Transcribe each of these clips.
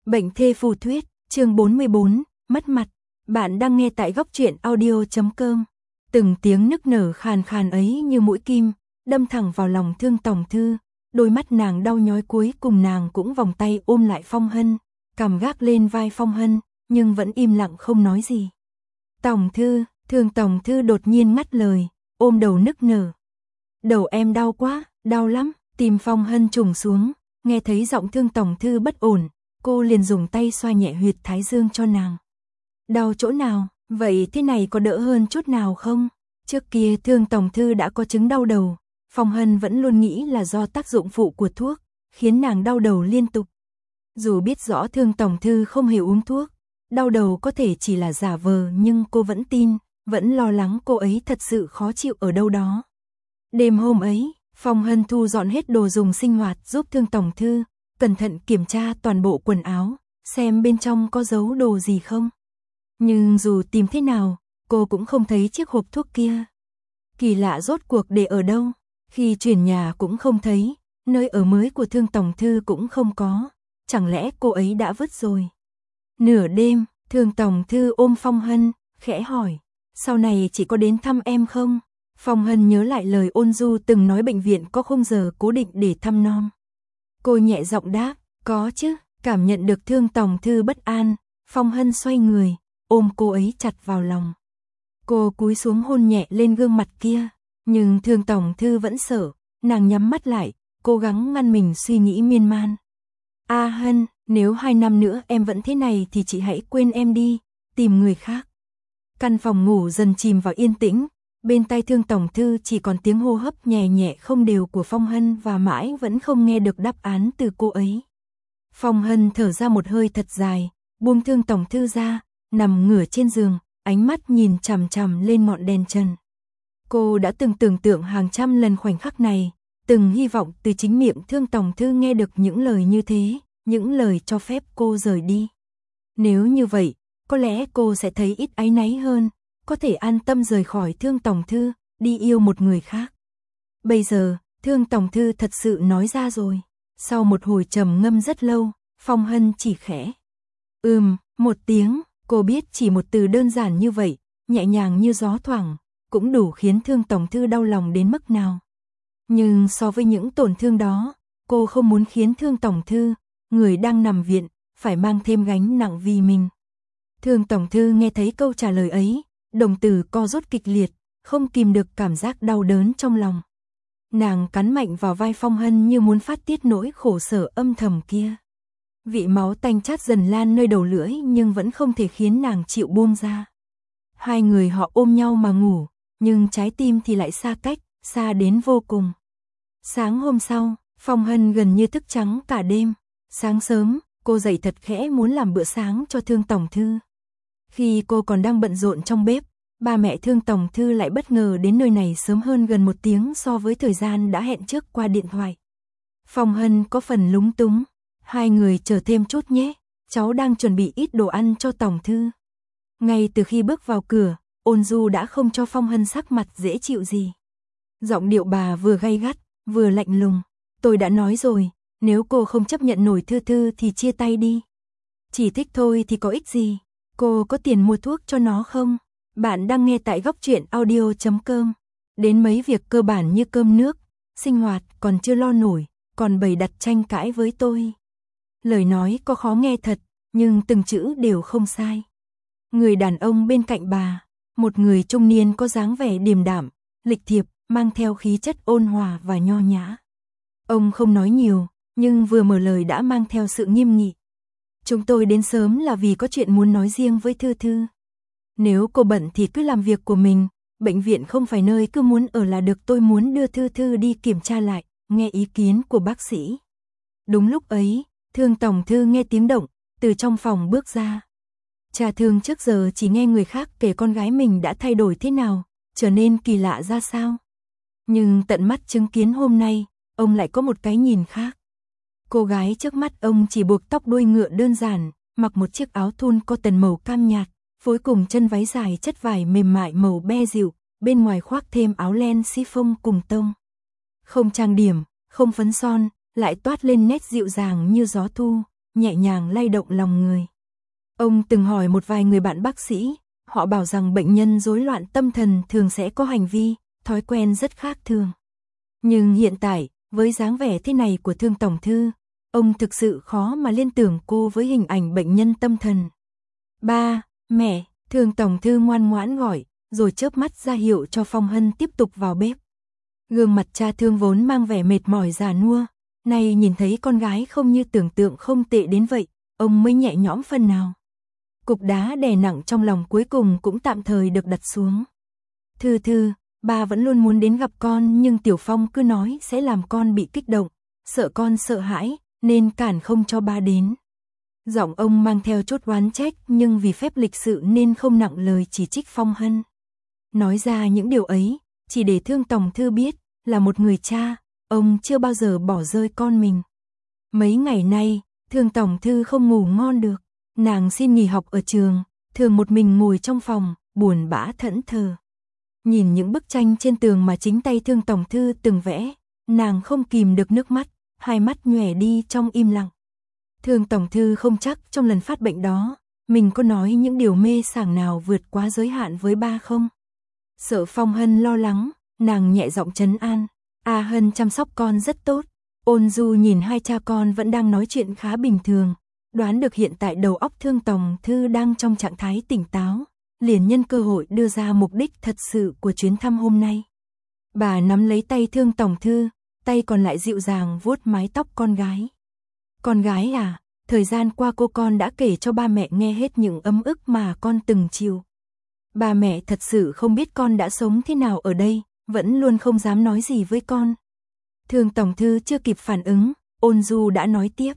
Bệnh thê phù thuyết, chương 44, mất mặt. Bạn đang nghe tại góc truyện audio.com. Từng tiếng nức nở khàn khàn ấy như mũi kim, đâm thẳng vào lòng Thương Tòng Thư. Đôi mắt nàng đau nhói, cuối cùng nàng cũng vòng tay ôm lại Phong Hân, cằm gác lên vai Phong Hân, nhưng vẫn im lặng không nói gì. Tòng Thư, Thương Tòng Thư đột nhiên ngắt lời, ôm đầu nức nở. Đầu em đau quá, đau lắm. Tim Phong Hân trùng xuống, nghe thấy giọng Thương Tòng Thư bất ổn, cô liền dùng tay xoa nhẹ huyệt thái dương cho nàng. Đau chỗ nào, vậy thế này có đỡ hơn chút nào không? Trước kia Thương Tòng Thư đã có chứng đau đầu, Phong Hân vẫn luôn nghĩ là do tác dụng phụ của thuốc, khiến nàng đau đầu liên tục. Dù biết rõ Thương Tòng Thư không hề uống thuốc, đau đầu có thể chỉ là giả vờ, nhưng cô vẫn tin, vẫn lo lắng cô ấy thật sự khó chịu ở đâu đó. Đêm hôm ấy, Phong Hân thu dọn hết đồ dùng sinh hoạt giúp Thương Tòng Thư, cẩn thận kiểm tra toàn bộ quần áo, xem bên trong có giấu đồ gì không. Nhưng dù tìm thế nào, cô cũng không thấy chiếc hộp thuốc kia. Kỳ lạ, rốt cuộc để ở đâu? Khi chuyển nhà cũng không thấy, nơi ở mới của Thương Tòng Thư cũng không có. Chẳng lẽ cô ấy đã vứt rồi? Nửa đêm, Thương Tòng Thư ôm Phong Hân, khẽ hỏi, sau này chỉ có đến thăm em không? Phong Hân nhớ lại lời ôn du từng nói bệnh viện có khung giờ cố định để thăm nom. Cô nhẹ giọng đáp, có chứ. Cảm nhận được Thương Tòng Thư bất an, Phong Hân xoay người, ôm cô ấy chặt vào lòng. Cô cúi xuống hôn nhẹ lên gương mặt kia, nhưng Thương Tòng Thư vẫn sợ, nàng nhắm mắt lại, cố gắng ngăn mình suy nghĩ miên man. A Hân, nếu 2 năm nữa em vẫn thế này thì chị hãy quên em đi, tìm người khác. Căn phòng ngủ dần chìm vào yên tĩnh. Bên tai Thương Tòng Thư chỉ còn tiếng hô hấp nhẹ nhẹ không đều của Phong Hân và mãi vẫn không nghe được đáp án từ cô ấy. Phong Hân thở ra một hơi thật dài, buông Thương Tòng Thư ra, nằm ngửa trên giường, ánh mắt nhìn chằm chằm lên ngọn đèn trần. Cô đã từng tưởng tượng hàng trăm lần khoảnh khắc này, từng hy vọng từ chính miệng Thương Tòng Thư nghe được những lời như thế, những lời cho phép cô rời đi. Nếu như vậy, có lẽ cô sẽ thấy ít áy náy hơn, có thể an tâm rời khỏi Thương Tòng Thư, đi yêu một người khác. Bây giờ, Thương Tòng Thư thật sự nói ra rồi. Sau một hồi trầm ngâm rất lâu, Phong Hân chỉ khẽ một tiếng. Cô biết chỉ một từ đơn giản như vậy, nhẹ nhàng như gió thoảng, cũng đủ khiến Thương Tòng Thư đau lòng đến mức nào. Nhưng so với những tổn thương đó, cô không muốn khiến Thương Tòng Thư, người đang nằm viện, phải mang thêm gánh nặng vì mình. Thương Tòng Thư nghe thấy câu trả lời ấy, đồng tử co rút kịch liệt, không kìm được cảm giác đau đớn trong lòng. Nàng cắn mạnh vào vai Phong Hân như muốn phát tiết nỗi khổ sở âm thầm kia. Vị máu tanh chát dần lan nơi đầu lưỡi nhưng vẫn không thể khiến nàng chịu buông ra. Hai người họ ôm nhau mà ngủ, nhưng trái tim thì lại xa cách, xa đến vô cùng. Sáng hôm sau, Phong Hân gần như thức trắng cả đêm. Sáng sớm, cô dậy thật khẽ muốn làm bữa sáng cho Thương Tòng Thư. Khi cô còn đang bận rộn trong bếp, ba mẹ Thương Tòng Thư lại bất ngờ đến nơi này sớm hơn gần 1 tiếng so với thời gian đã hẹn trước qua điện thoại. Phong Hân có phần lúng túng, hai người chờ thêm chút nhé, cháu đang chuẩn bị ít đồ ăn cho Tòng Thư. Ngay từ khi bước vào cửa, ôn du đã không cho Phong Hân sắc mặt dễ chịu gì. Giọng điệu bà vừa gay gắt, vừa lạnh lùng. Tôi đã nói rồi, nếu cô không chấp nhận nổi Thư Thư thì chia tay đi. Chỉ thích thôi thì có ích gì. Cô có tiền mua thuốc cho nó không? Bạn đang nghe tại góc truyện audio.com. Đến mấy việc cơ bản như cơm nước, sinh hoạt còn chưa lo nổi, còn bày đặt tranh cãi với tôi. Lời nói có khó nghe thật, nhưng từng chữ đều không sai. Người đàn ông bên cạnh bà, một người trung niên có dáng vẻ điềm đạm, lịch thiệp, mang theo khí chất ôn hòa và nho nhã. Ông không nói nhiều, nhưng vừa mở lời đã mang theo sự nghiêm nghị. Chúng tôi đến sớm là vì có chuyện muốn nói riêng với Thư Thư. Nếu cô bận thì cứ làm việc của mình, bệnh viện không phải nơi cứ muốn ở là được, tôi muốn đưa Thư Thư đi kiểm tra lại, nghe ý kiến của bác sĩ. Đúng lúc ấy, Thương Tòng Thư nghe tiếng động, từ trong phòng bước ra. Cha Thương trước giờ chỉ nghe người khác kể con gái mình đã thay đổi thế nào, trở nên kỳ lạ ra sao. Nhưng tận mắt chứng kiến hôm nay, ông lại có một cái nhìn khác. Cô gái trước mắt ông chỉ buộc tóc đuôi ngựa đơn giản, mặc một chiếc áo thun cotton màu cam nhạt, phối cùng chân váy dài chất vải mềm mại màu be dịu, bên ngoài khoác thêm áo len chiffon cùng tông. Không trang điểm, không phấn son, lại toát lên nét dịu dàng như gió thu, nhẹ nhàng lay động lòng người. Ông từng hỏi một vài người bạn bác sĩ, họ bảo rằng bệnh nhân rối loạn tâm thần thường sẽ có hành vi, thói quen rất khác thường. Nhưng hiện tại, với dáng vẻ thế này của Thương tổng thư, ông thực sự khó mà liên tưởng cô với hình ảnh bệnh nhân tâm thần. Ba, mẹ, Thương tổng thư ngoan ngoãn gọi, rồi chớp mắt ra hiệu cho Phong Hân tiếp tục vào bếp. Gương mặt cha Thương vốn mang vẻ mệt mỏi già nua, nay nhìn thấy con gái không như tưởng tượng không tệ đến vậy, ông mới nhẹ nhõm phần nào. Cục đá đè nặng trong lòng cuối cùng cũng tạm thời được đặt xuống. Thư, ba vẫn luôn muốn đến gặp con nhưng Tiểu Phong cứ nói sẽ làm con bị kích động, sợ con sợ hãi, nên cản không cho ba đến. Giọng ông mang theo chút oán trách nhưng vì phép lịch sự nên không nặng lời chỉ trích Phong Hân. Nói ra những điều ấy, chỉ để Thương tổng thư biết, là một người cha, ông chưa bao giờ bỏ rơi con mình. Mấy ngày nay, Thương tổng thư không ngủ ngon được, nàng xin nghỉ học ở trường, thường một mình ngồi trong phòng, buồn bã thẫn thờ. Nhìn những bức tranh trên tường mà chính tay Thương tổng thư từng vẽ, nàng không kìm được nước mắt, hai mắt nhòe đi trong im lặng. Thương tổng thư không chắc trong lần phát bệnh đó, mình có nói những điều mê sảng nào vượt quá giới hạn với ba không? Sợ Phong Hân lo lắng, nàng nhẹ giọng trấn an, A Hân chăm sóc con rất tốt. Ôn Du nhìn hai cha con vẫn đang nói chuyện khá bình thường, đoán được hiện tại đầu óc Thương tổng thư đang trong trạng thái tỉnh táo, liền nhân cơ hội đưa ra mục đích thật sự của chuyến thăm hôm nay. Bà nắm lấy tay Thương tổng thư, tay còn lại dịu dàng vuốt mái tóc con gái. Con gái à, thời gian qua cô con đã kể cho ba mẹ nghe hết những ấm ức mà con từng chịu. Ba mẹ thật sự không biết con đã sống thế nào ở đây, vẫn luôn không dám nói gì với con. Thương tổng thư chưa kịp phản ứng, Ôn Du đã nói tiếp.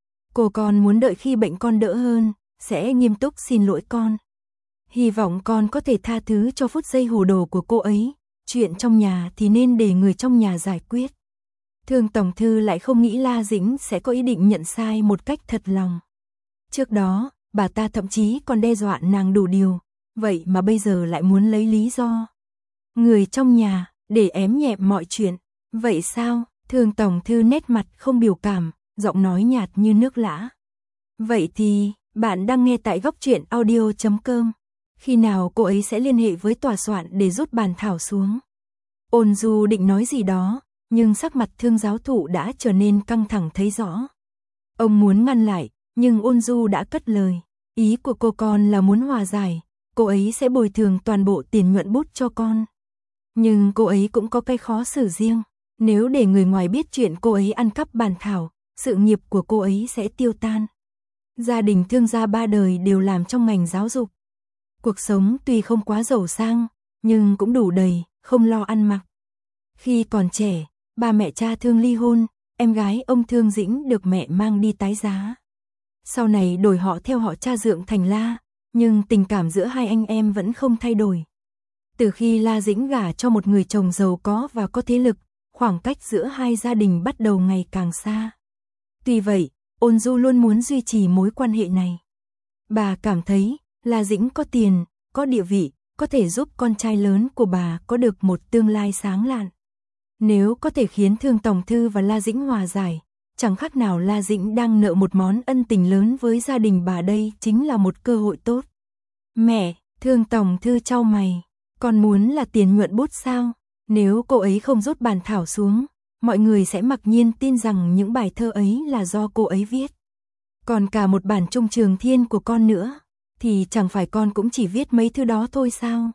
Cô con muốn đợi khi bệnh con đỡ hơn, sẽ nghiêm túc xin lỗi con. Hy vọng con có thể tha thứ cho phút giây hồ đồ của cô ấy, chuyện trong nhà thì nên để người trong nhà giải quyết. Thương tổng thư lại không nghĩ La Dĩnh sẽ có ý định nhận sai một cách thật lòng. Trước đó, bà ta thậm chí còn đe dọa nàng đủ điều, vậy mà bây giờ lại muốn lấy lý do người trong nhà để ém nhẹm mọi chuyện. Vậy sao? Thương tổng thư nét mặt không biểu cảm, giọng nói nhạt như nước lã. Vậy thì, bạn đang nghe tại góc truyện audio.com. Khi nào cô ấy sẽ liên hệ với tòa soạn để rút bản thảo xuống? Ôn Du định nói gì đó, nhưng sắc mặt Thương giáo thụ đã trở nên căng thẳng thấy rõ. Ông muốn ngăn lại, nhưng Ôn Du đã cất lời. Ý của cô con là muốn hòa giải, cô ấy sẽ bồi thường toàn bộ tiền nhuận bút cho con. Nhưng cô ấy cũng có cái khó xử riêng. Nếu để người ngoài biết chuyện cô ấy ăn cắp bản thảo, sự nghiệp của cô ấy sẽ tiêu tan. Gia đình Thương gia ba đời đều làm trong ngành giáo dục. Cuộc sống tuy không quá giàu sang, nhưng cũng đủ đầy, không lo ăn mặc. Khi còn trẻ, ba mẹ cha Thương ly hôn, em gái ông Thương Dĩnh được mẹ mang đi tái giá. Sau này đổi họ theo họ cha Dượng thành La, nhưng tình cảm giữa hai anh em vẫn không thay đổi. Từ khi La Dĩnh gả cho một người chồng giàu có và có thế lực, khoảng cách giữa hai gia đình bắt đầu ngày càng xa. Tuy vậy, Ôn Du luôn muốn duy trì mối quan hệ này. Bà cảm thấy, La Dĩnh có tiền, có địa vị, có thể giúp con trai lớn của bà có được một tương lai sáng lạn. Nếu có thể khiến Thương tổng thư và La Dĩnh hòa giải, chẳng khác nào La Dĩnh đang nợ một món ân tình lớn với gia đình bà, đây chính là một cơ hội tốt. Mẹ, Thương tổng thư chau mày, con muốn là tiền nhuận bút sao? Nếu cô ấy không rút bản thảo xuống, mọi người sẽ mặc nhiên tin rằng những bài thơ ấy là do cô ấy viết. Còn cả một bản Trung Trường Thiên của con nữa, thì chẳng phải con cũng chỉ viết mấy thứ đó thôi sao?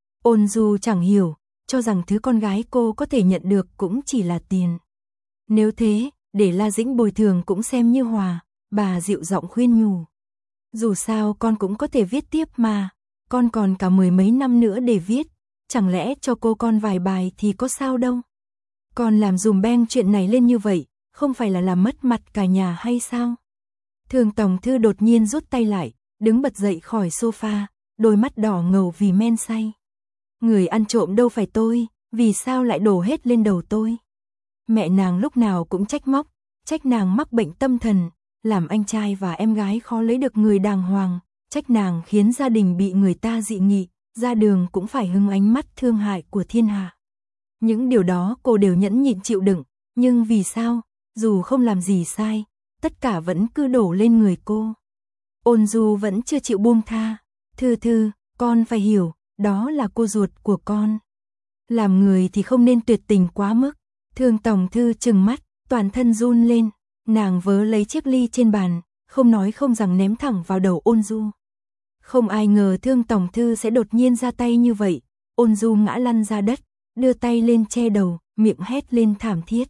Ôn Du chẳng hiểu, cho rằng thứ con gái cô có thể nhận được cũng chỉ là tiền. Nếu thế, để La Dĩnh bồi thường cũng xem như hòa, bà dịu giọng khuyên nhủ. Dù sao con cũng có thể viết tiếp mà, con còn cả mười mấy năm nữa để viết, chẳng lẽ cho cô con vài bài thì có sao đâu. Con làm dùm beng chuyện này lên như vậy, không phải là làm mất mặt cả nhà hay sao? Thương tổng thư đột nhiên rút tay lại, đứng bật dậy khỏi sofa, đôi mắt đỏ ngầu vì men say. Người ăn trộm đâu phải tôi, vì sao lại đổ hết lên đầu tôi? Mẹ nàng lúc nào cũng trách móc, trách nàng mắc bệnh tâm thần, làm anh trai và em gái khó lấy được người đàng hoàng, trách nàng khiến gia đình bị người ta dị nghị, ra đường cũng phải hứng ánh mắt thương hại của thiên hạ. Những điều đó cô đều nhẫn nhịn chịu đựng, nhưng vì sao, dù không làm gì sai, tất cả vẫn cứ đổ lên người cô. Ôn Du vẫn chưa chịu buông tha. Thư, con phải hiểu, đó là cô ruột của con. Làm người thì không nên tuyệt tình quá mức. Thương Tòng Thư trừng mắt, toàn thân run lên. Nàng vớ lấy chiếc ly trên bàn, không nói không rằng ném thẳng vào đầu Ôn Du. Không ai ngờ Thương Tòng Thư sẽ đột nhiên ra tay như vậy. Ôn Du ngã lăn ra đất, đưa tay lên che đầu, miệng hét lên thảm thiết.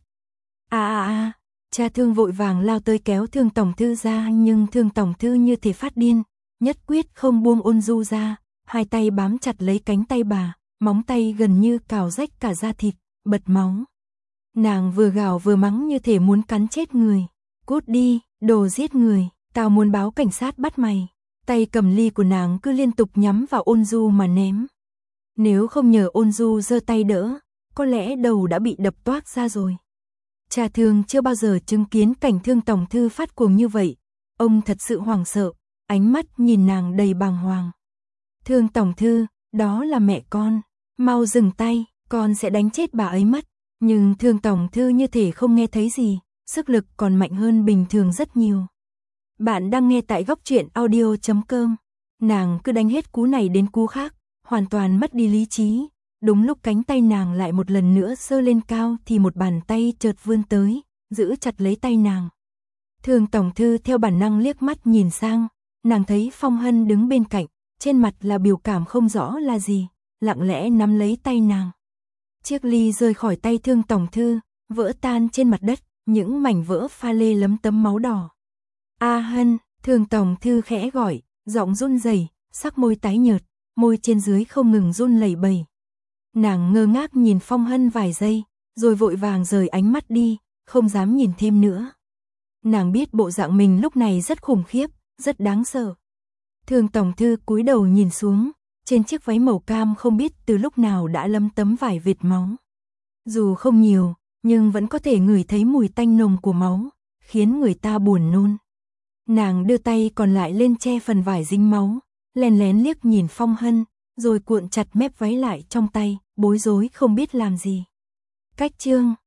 Cha Thương vội vàng lao tới kéo Thương Tòng Thư ra, nhưng Thương Tòng Thư như thể phát điên, nhất quyết không buông Ôn Du ra, hai tay bám chặt lấy cánh tay bà, móng tay gần như cào rách cả da thịt, bật máu. Nàng vừa gào vừa mắng như thể muốn cắn chết người. Cút đi, đồ giết người, tao muốn báo cảnh sát bắt mày. Tay cầm ly của nàng cứ liên tục nhắm vào Ôn Du mà ném. Nếu không nhờ Ôn Du giơ tay đỡ, có lẽ đầu đã bị đập toác ra rồi. Cha Thương chưa bao giờ chứng kiến cảnh Thương Tòng Thư phát cuồng như vậy. Ông thật sự hoảng sợ, ánh mắt nhìn nàng đầy bàng hoàng. Thương Tòng Thư, đó là mẹ con, mau dừng tay, con sẽ đánh chết bà ấy mất. Nhưng Thương Tòng Thư như thể không nghe thấy gì, sức lực còn mạnh hơn bình thường rất nhiều. Bạn đang nghe tại góc truyện audio.com. Nàng cứ đánh hết cú này đến cú khác, hoàn toàn mất đi lý trí. Đúng lúc cánh tay nàng lại một lần nữa giơ lên cao thì một bàn tay chợt vươn tới, giữ chặt lấy tay nàng. Thương Tòng Thư theo bản năng liếc mắt nhìn sang, nàng thấy Phong Hân đứng bên cạnh, trên mặt là biểu cảm không rõ là gì, lặng lẽ nắm lấy tay nàng. Chiếc ly rơi khỏi tay Thương Tòng Thư, vỡ tan trên mặt đất, những mảnh vỡ pha lê lấm tấm máu đỏ. A Hân, Thương Tòng Thư khẽ gọi, giọng run rẩy, sắc môi tái nhợt, môi trên dưới không ngừng run lẩy bẩy. Nàng ngơ ngác nhìn Phong Hân vài giây, rồi vội vàng rời ánh mắt đi, không dám nhìn thêm nữa. Nàng biết bộ dạng mình lúc này rất khủng khiếp, rất đáng sợ. Thương Tòng Thư cúi đầu nhìn xuống, trên chiếc váy màu cam không biết từ lúc nào đã lấm tấm vải vệt máu. Dù không nhiều, nhưng vẫn có thể ngửi thấy mùi tanh nồng của máu, khiến người ta buồn nôn. Nàng đưa tay còn lại lên che phần vải dính máu, lén lén liếc nhìn Phong Hân, rồi cuộn chặt mép váy lại trong tay, bối rối không biết làm gì. Cách chương